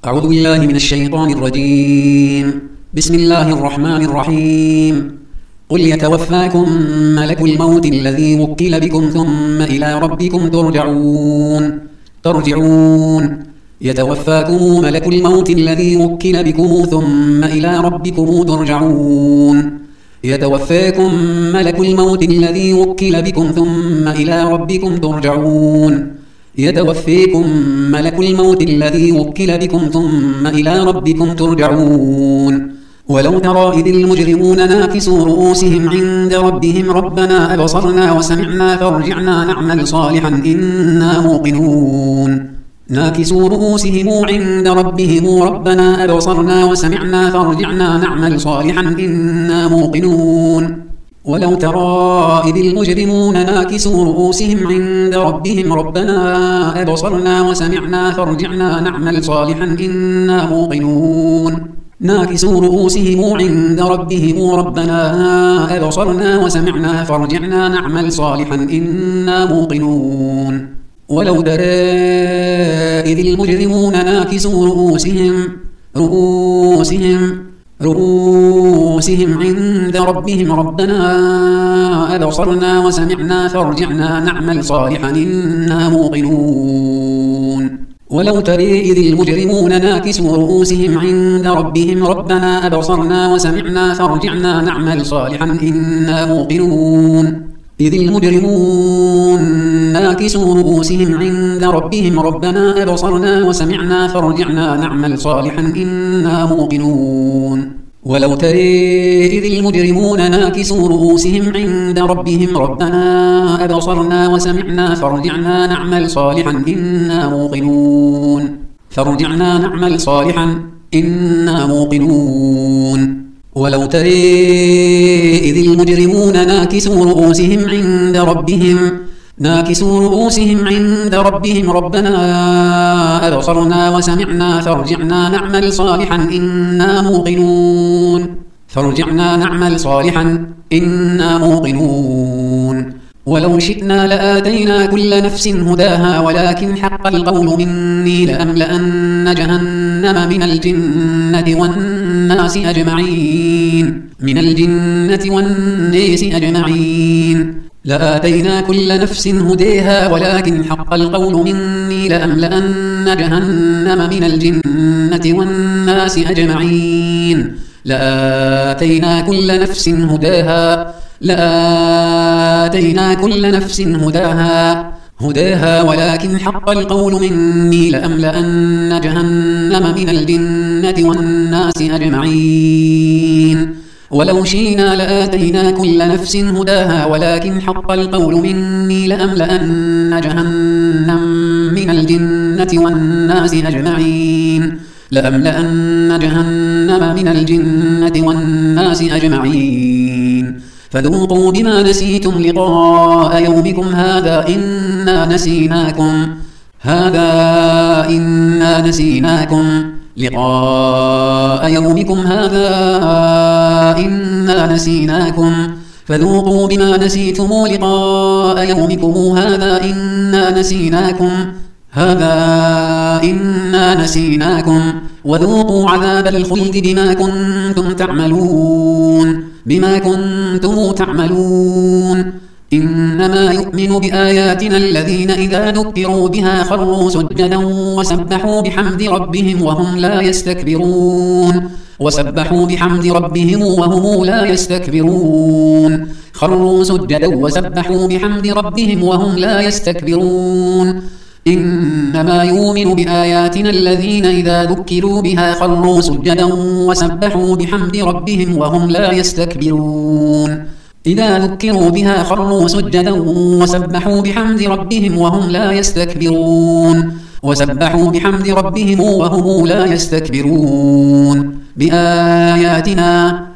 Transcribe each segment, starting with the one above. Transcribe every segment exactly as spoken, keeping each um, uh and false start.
أعوذ بالله من الشيطان الرجيم. بسم الله الرحمن الرحيم. قل يتوفاكم ملك الموت الذي وكل بكم ثم إلى ربكم ترجعون ترجعون يتوفاكم ملك الموت الذي وكل بكم ثم إلى ربكم ترجعون يتوفاكم ملك الموت الذي وكل بكم ثم إلى ربكم ترجعون يتوفيكم ملك الموت الذي وكل بكم ثم إلى ربكم ترجعون ولو ترى إذ المجرمون ناكسوا رؤوسهم عند ربهم ربنا أبصرنا وسمعنا فارجعنا نعمل صالحا إنا موقنون ناكسوا رؤوسهم عند ربهم ربنا أبصرنا وسمعنا فارجعنا نعمل صالحا إنا موقنون ولو ترى إذ المجرمون ناكسوا رؤوسهم عند ربهم ربنا أبصرنا وسمعنا فارجعنا نعمل صالحا إنا موقنون ناكسوا رؤوسهم عند ربهم ربنا أبصرنا وسمعنا فارجعنا نعمل صالحا إنا موقنون ولو ترى إذ المجرمون ناكسوا رؤوسهم رؤوسهم رؤوسهم عند ربهم ربنا أبصرنا وسمعنا فارجعنا نعمل صالحا إنا موقنون ولو ترى إذ المجرمون ناكسوا رؤوسهم عند ربهم ربنا أبصرنا وسمعنا فارجعنا نعمل صالحا إنا موقنون إذ المجرمون ناكسوا رؤوسهم عند ربهم ربنا أبصرنا وسمعنا فارجعنا نعمل صالحا إنا موقنون ولو ترى إذ المجرمون ناكسوا رؤوسهم عند ربهم ربنا أبصرنا وسمعنا فارجعنا نعمل صالحا إنا موقنون فارجعنا نعمل صالحا إنا موقنون ولو ترى إذ المجرمون ناكسوا رؤوسهم عند ربهم ناكسوا رؤوسهم عند ربهم ربنا أبصرنا وسمعنا فارجعنا نعمل صالحا إنا موقنون فارجعنا نعمل صالحا إنا موقنون ولو شئنا لآتينا كل نفس هداها ولكن حق القول مني لأملأن جهنم من الجنة والناس أجمعين من الجنة والناس أجمعين لآتينا كل نفس هديها ولكن حق القول مني لأملأن جهنم من الجنة والناس أجمعين لآتينا كل نفس هداها لآتينا كل نفس هداها هداها ولكن حق القول مني لأملأن جهنم من الجنة والناس أجمعين ولو شئنا لآتينا كل نفس هداها ولكن حق القول مني لأملأن جهنم من الجنة والناس أجمعين لأملأن جهنم من الجنة والناس أجمعين فذوقوا بما نسيتم لقاء يومكم هذا إنا نسيناكم هذا إنا نسيناكم لقاء يومكم هذا إنا نسيناكم فذوقوا بما نسيتم لقاء يومكم هذا إنا نسيناكم هذا إنا نسيناكم وذوقوا عذاب الخلد بما كنتم تعملون بما كنتم تعملون إنما يؤمن بآياتنا الذين إذا ذكروا بها خروا سجدا وسبحوا بحمد ربهم وهم لا يستكبرون وسبحوا بحمد ربهم وهم لا يستكبرون خروا سجدا وسبحوا بحمد ربهم وهم لا يستكبرون إنما يؤمن بآياتنا الذين إذا ذكروا بها خروا سجدا وسبحوا بحمد ربهم وهم لا يستكبرون إذا ذكروا بها خروا سجدا وسبحوا بحمد ربهم وهم لا يستكبرون وسبحوا بحمد ربهم وهم لا يستكبرون بآياتنا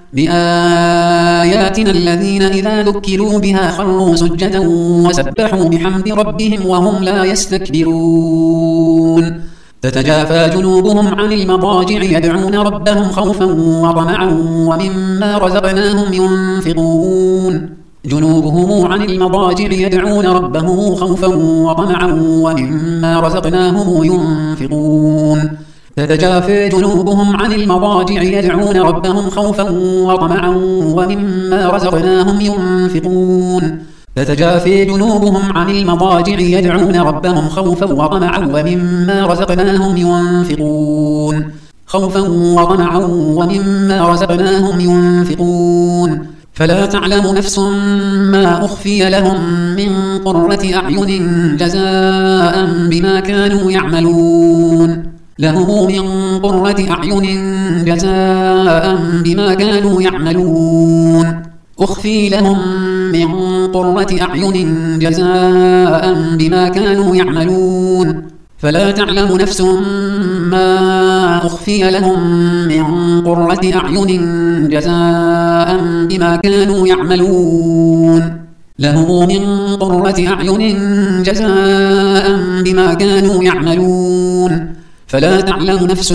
بآياتنا الذين إذا ذكروا بها خروا سجدا وسبحوا بحمد ربهم وهم لا يستكبرون تتجافى جنوبهم عن المضاجع يدعون ربهم خوفا وطمعا ومما رزقناهم ينفقون جنوبهم عن المضاجع يدعون ربهم خوفا وطمعا ومما رزقناهم ينفقون تتجافى جنوبهم عن المضاجع يدعون ربهم خوفا وطمعا ومما رزقناهم ينفقون تتجافى جنوبهم عن المضاجع يدعون ربهم خوفا وطمعا ومما رزقناهم ينفقون خوفا وطمعا ومما رزقناهم ينفقون فلا تعلم نفس ما أخفي لهم من قرة أعين جزاء بما كانوا يعملون لهم من قرة أعين جزاء بما كانوا يعملون أخفي لهم من قرة أعين جزاء بما كانوا يعملون فلا تعلم نفس ما أخفي لهم من قرة أعين جزاء بما كانوا يعملون لهم من قرة أعين جزاء بما كانوا يعملون فلا تعلم نفس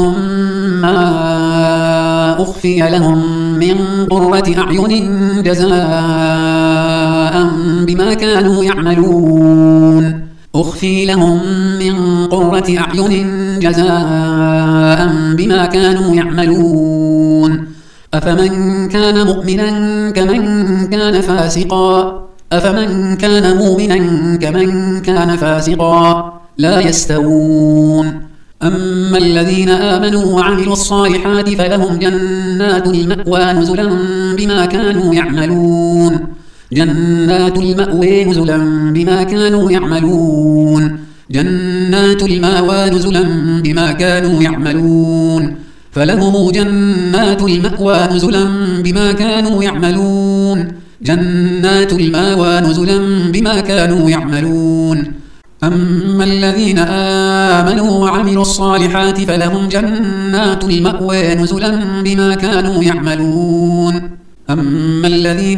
ما أخفي لهم من قرة أعين جزاء بما كانوا يعملون أخفي لهم من قرة أعين جزاء بما كانوا يعملون أفمن كان مؤمنا كمن كان فاسقا أفمن كان مؤمنا كمن كان فاسقا لا يستوون أما الذين آمنوا وعملوا الصالحات فلهم جنات المأوى نزلا بما كانوا يعملون جنات المأوى نزلا بما كانوا يعملون جنات المأوى نزلا بما كانوا يعملون فلهم جنات المأوى نزلا بما كانوا يعملون جنات المأوى نزلا بما كانوا يعملون أما الذين آمنوا وعملوا الصالحات فلهم جنات المأوى نزلا بما كانوا يعملون أما الذين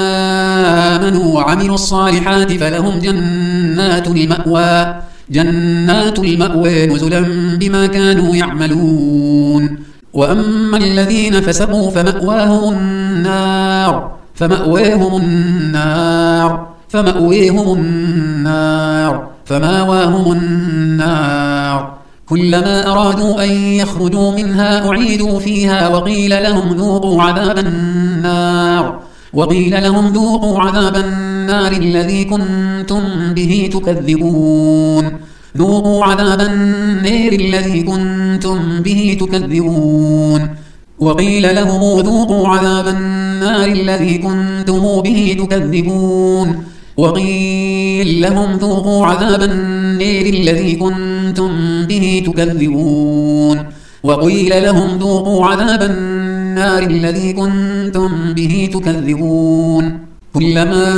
آمنوا وعملوا الصالحات فلهم جنات المأوى جنات المأوى نزلا بما كانوا يعملون وأما الذين فسقوا فمأواهم النار فمأواهم النار فمأويهم النار فماواهم النار كلما أرادوا أن يخرجوا منها أعيدوا فيها وقيل لهم ذوقوا عذاب النار وقيل لهم ذوقوا عذاب النار الذي كنتم به تكذبون ذوقوا عذاب النار الذي كنتم به تكذبون وقيل لهم ذوقوا عذاب النار الذي كنتم به تكذبون وقيل لهم ذوقوا عذاب النار الذي كنتم به تكذبون وقيل لهم ذوقوا عذاب النار الذي كنتم به تكذبون كلما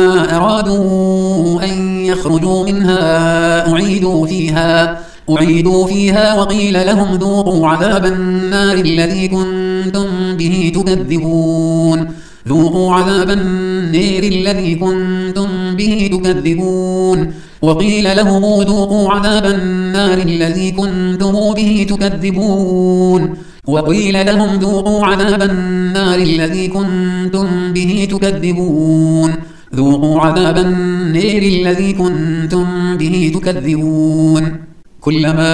أرادوا أن يخرجوا منها أعيدوا فيها أعيدوا فيها وقيل لهم ذوقوا عذاب النار الذي كنتم به تكذبون ذوقوا عذاب النار الذي كنتم به تكذبون وقيل لهم ذوقوا عذاب النار الذي كنتم به تكذبون وقيل لهم ذوقوا عذاب النار الذي كنتم به تكذبون ذوقوا عذاب النار الذي كنتم به تكذبون كلما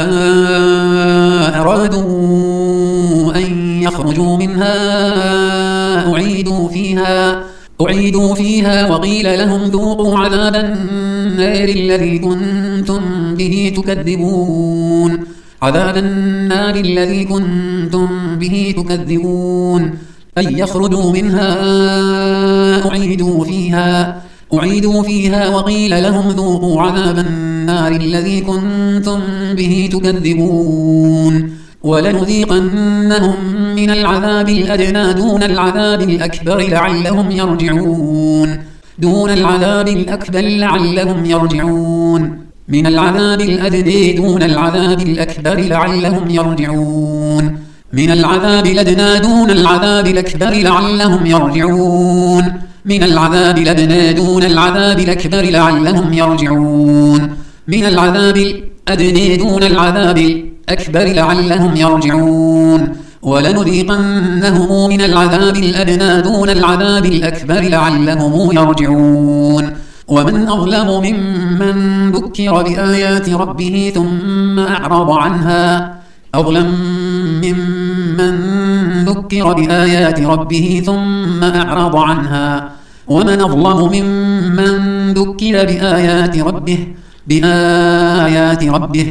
أرادوا أن يخرجوا منها أعيدوا فيها أعيدوا فيها وقيل لهم ذوقوا عذاب النار الذي كنتم به تكذبون عذاب النار الذي كنتم به تكذبون أن يخرجوا منها أعيدوا فيها أعيدوا فيها وقيل لهم ذوقوا عذاب النار الذي كنتم به تكذبون ولنذيقنهم من العذاب الأدنى دون العذاب الأكبر لعلهم يرجعون دون العذاب الأكبر لعلهم يرجعون من العذاب الأدنى دون العذاب الأكبر لعلهم يرجعون من العذاب الأدنى دون العذاب الأكبر لعلهم يرجعون من العذاب الأدنى دون العذاب الأكبر لعلهم يرجعون من العذاب الأدنى دون العذاب الأكبر لعلهم يرجعون ولنذيقنهم من العذاب الأدنى دون العذاب الأكبر لعلهم يرجعون ومن أظلم ممن ذكر بآيات ربه ثم أعرض عنها أظلم ممن ذكر بآيات ربه ثم أعرض عنها ومن أظلم ممن ذكر بآيات ربه بآيات ربه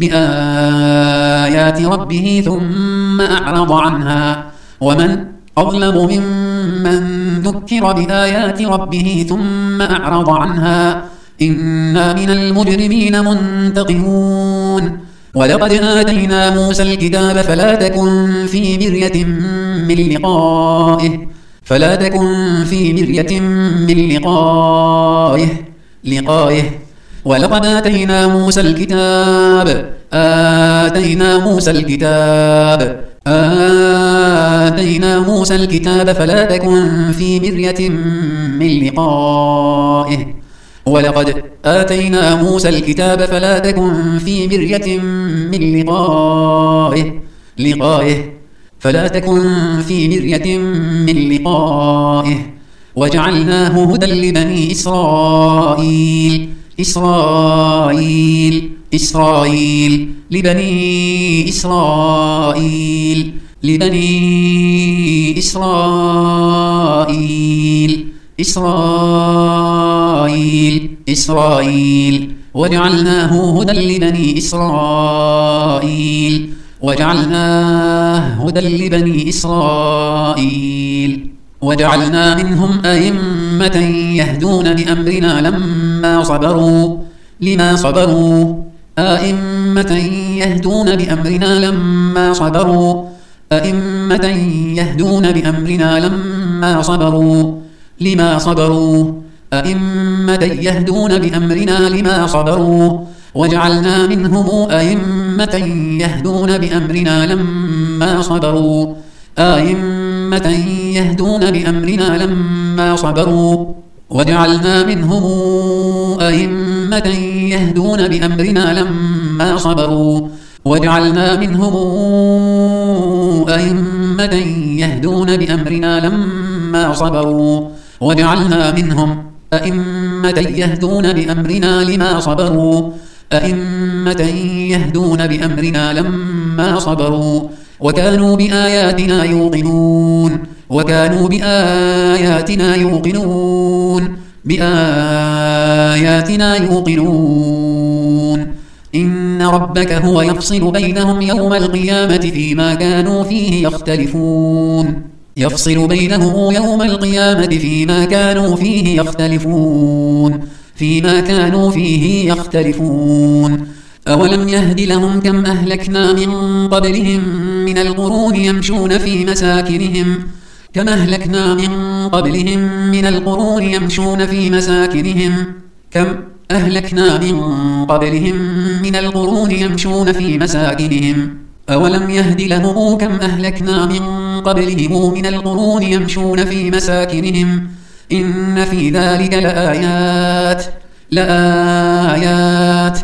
بآيات ربه ثم أعرض عنها ومن أظلم ممن ذكر بآيات ربه ثم أعرض عنها إنا من المجرمين منتقمون ولقد آتينا موسى الكتاب فلا تكن في مرية من لقائه فلا تكن في مرية من لقائه لقائه ولقد آتينا موسى الكتاب آتينا موسى الكتاب آتينا موسى الكتاب فلا تكن في مرية من لقائه ولقد آتينا موسى الكتاب فلا تكن في مرية من لقائه لقائه فلا تكن في مرية من لقائه وجعلناه هدى لبني إسرائيل إسرائيل إسرائيل لبني إسرائيل لبني إسرائيل إسرائيل إسرائيل وجعلناه هدى لبني إسرائيل وجعلناه هدى لبني إسرائيل وجعلنا منهم أئمة يهدون بأمرنا لما صبروا لما صبروا أئمة يهدون بأمرنا لما صبروا أئمة يهدون بأمرنا لما صبروا لما صبروا أئمة يهدون بأمرنا لما صبروا وجعلنا منهم أئمة يهدون بأمرنا لما صبروا أئمة يهدون بأمرنا لما صبروا وجعلنا منهم أئمة يهدون بأمرنا لما صبروا وجعلنا منهم أئمة يهدون بأمرنا لما صبروا وجعلنا منهم أئمة يهدون بأمرنا لما صبروا أئمة يهدون بأمرنا لما صبروا وكانوا بآياتنا يوقنون وكانوا بآياتنا يوقنون بآياتنا يوقنون إن ربك هو يفصل بينهم يوم القيامة فيما كانوا فيه يختلفون يفصل بينهم يوم القيامة فيما كانوا فيه يختلفون فيما كانوا فيه يختلفون أولم يهد لهم كم أهلكنا من قبلهم من القرون يمشون في مساكنهم كم أهلكنا من قبلهم من القرون يمشون في مساكنهم كم أهلكنا من قبلهم من القرون يمشون في مساكنهم أولم يهد لهم كم أهلكنا من قبلهم من القرون يمشون في مساكنهم إن في ذلك لآيات لآيات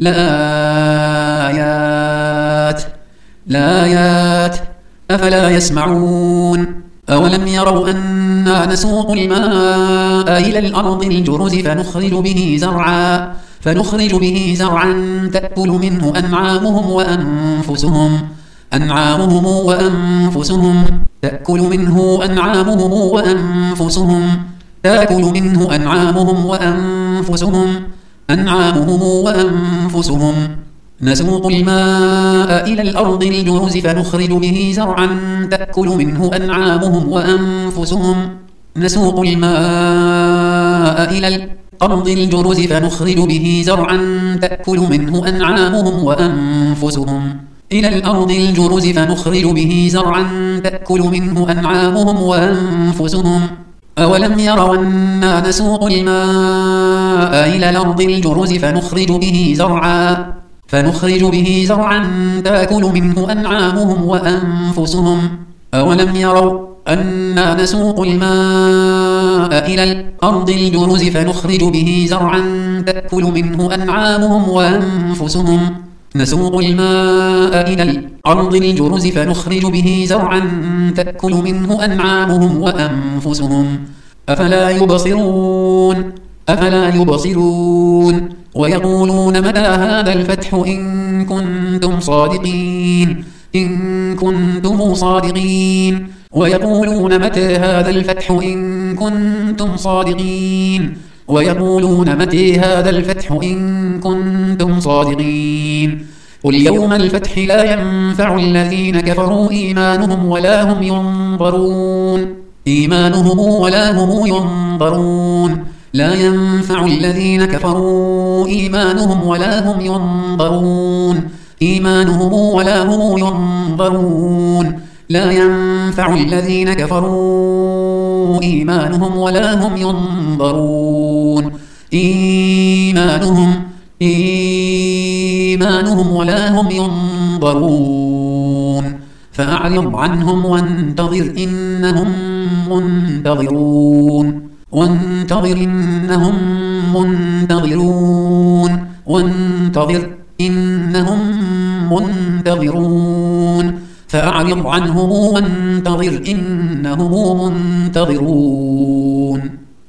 لآيات لآيات أفلا يسمعون أولم يروا أنا نسوق الماء إلى الأرض الجرز فنخرج به زرعا فنخرج به زرعا تأكل منه أنعامهم وأنفسهم أنعامهم وأنفسهم تأكل منه أنعامهم وأنفسهم تأكل منه أنعامهم وأنفسهم أنعامهم وأنفسهم نسوق الماء إلى الأرض الجرز فنخرج به زرعا تأكل منه أنعامهم وأنفسهم نسوق الماء إلى الأرض الجرز فنخرج به زرعا تأكل منه أنعامهم وأنفسهم إلى الأرض الجرز فنخرج به زرعا تأكل منه أنعامهم وأنفسهم أولم يروا أنا نسوق الماء إلى الأرض الجرز فنخرج به زرعا فنخرج به زرعا تأكل منه أنعامهم وأنفسهم أولم يروا أنا نسوق الماء إلى الأرض الجرز فنخرج به زرعا تأكل منه أنعامهم وأنفسهم نسوق الماء إلى الأرض الجرز فنخرج به زرعا تأكل منه أنعامهم وأنفسهم أفلا يبصرون أفلا يبصرون ويقولون متى هذا الفتح إن كنتم صادقين إن كنتم صادقين ويقولون متى هذا الفتح إن كنتم صادقين ويقولون متى هذا الفتح إن كنتم صادقين قل يوم الفتح لا ينفع الذين كفروا إيمانهم ولا هم ينظرون إيمانهم ولا هم ينظرون لا ينفع الذين كفروا إيمانهم ولا هم ينظرون إيمانهم ولا هم ينظرون لا ينفع الذين كفروا إيمانهم ولا هم ينظرون إيمانهم إيمانهم ولا هم ينظرون فأعرض عنهم وانتظر إنهم منتظرون وانتظر إنهم منتظرون وانتظر إنهم منتظرون فأعرض عنهم وانتظر إنهم منتظرون